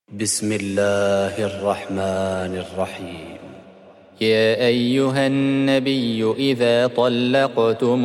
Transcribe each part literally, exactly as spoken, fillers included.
بسم الله الرحمن الرحيم. يا أيها النبي إذا طلقتم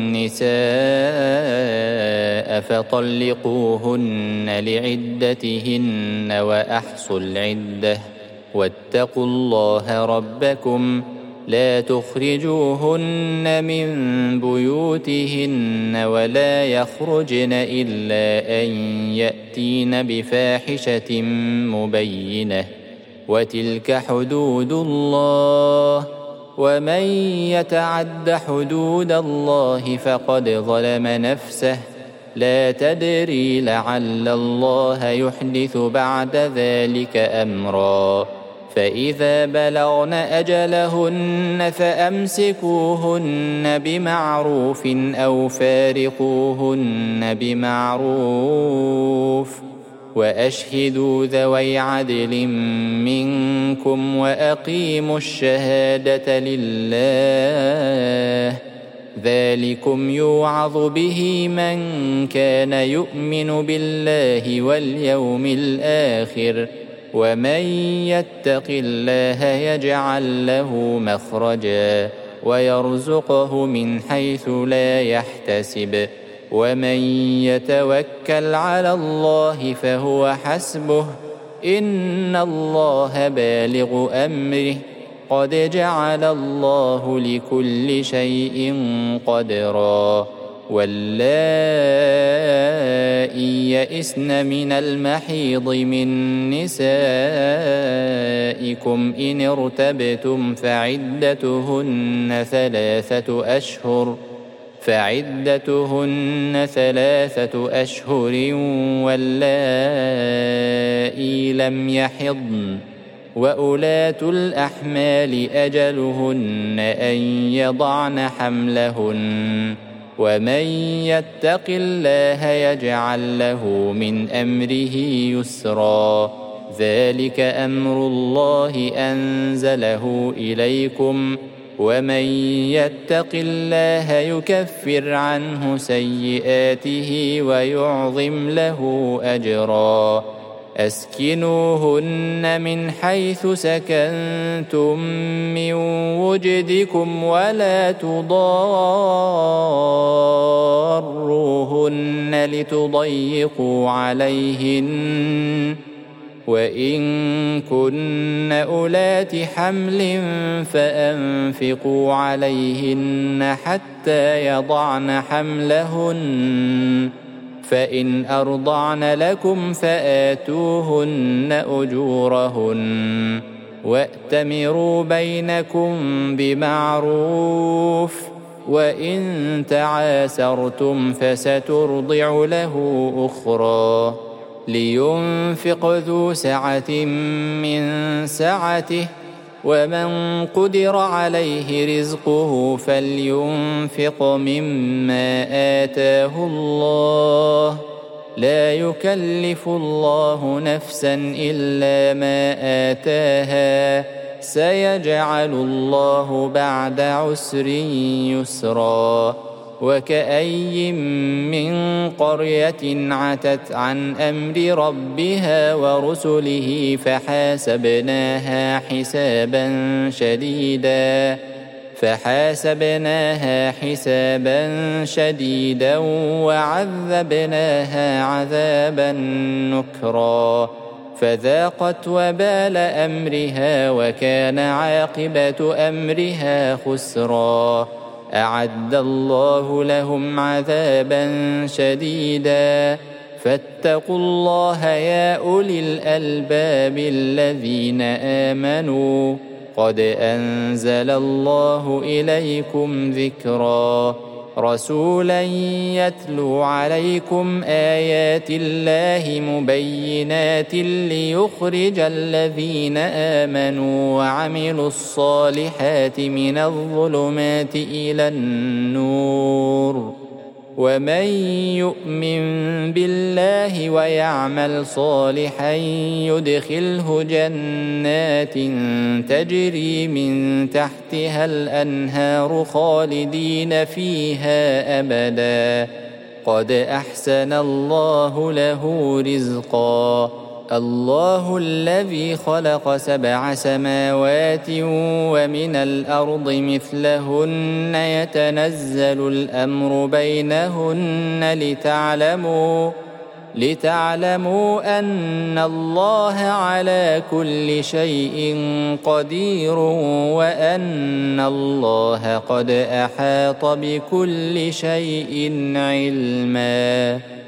النساء فطلقوهن لعدتهن وأحصوا العدة واتقوا الله ربكم لا تخرجوهن من بيوتهن ولا يخرجن إلا أن يأتين بفاحشة مبينة وتلك حدود الله ومن يتعد حدود الله فقد ظلم نفسه لا تدري لعل الله يحدث بعد ذلك أمرا فإذا بلغن أجلهن فأمسكوهن بمعروف أو فارقوهن بمعروف وأشهدوا ذوي عدل منكم وأقيموا الشهادة لله ذلكم يوعظ به من كان يؤمن بالله واليوم الآخر ومن يتق الله يجعل له مخرجا ويرزقه من حيث لا يحتسب ومن يتوكل على الله فهو حسبه إن الله بالغ أمره قد جعل الله لكل شيء قدرا واللائي يئسن من المحيض من نسائكم إن ارتبتم فعدتهن ثلاثة أشهر فعدتهن ثلاثة أشهر واللائي لم يحضن وأولاة الأحمال أجلهن أن يضعن حملهن ومن يتق الله يجعل له من أمره يسرا ذلك أمر الله أنزله إليكم ومن يتق الله يكفر عنه سيئاته ويعظم له أجرا أسكنوهن من حيث سكنتم من وجدكم ولا تضاروهن لتضيقوا عليهن وإن كن أولات حمل فأنفقوا عليهن حتى يضعن حملهن فإن أرضعن لكم فآتوهن أجورهن وأتمروا بينكم بمعروف وإن تعاسرتم فسترضع له أخرى لينفق ذو سعة من سعته ومن قدر عليه رزقه فلينفق مما آتاه الله لا يكلف الله نفسا إلا ما آتاها سيجعل الله بعد عسر يسرا وكأي من قرية عتت عن أمر ربها ورسله فحاسبناها حسابا شديدا فحاسبناها حسابا شديدا وعذبناها عذابا نكرا فذاقت وبال أمرها وكان عاقبة أمرها خسرا أعد الله لهم عذابا شديدا فاتقوا الله يا أولي الألباب الذين آمنوا قد أنزل الله إليكم ذكرا رسولا يتلو عليكم آيات الله مبينات ليخرج الذين آمنوا وعملوا الصالحات من الظلمات إلى النور ومن يؤمن بالله ويعمل صالحا يدخله جنات تجري من تحتها الأنهار خالدين فيها أبدا قد أحسن الله له رزقا الله الذي خلق سبع سماوات ومن الأرض مثلهن يتنزل الأمر بينهن لتعلموا لتعلموا أن الله على كل شيء قدير وأن الله قد أحاط بكل شيء علما.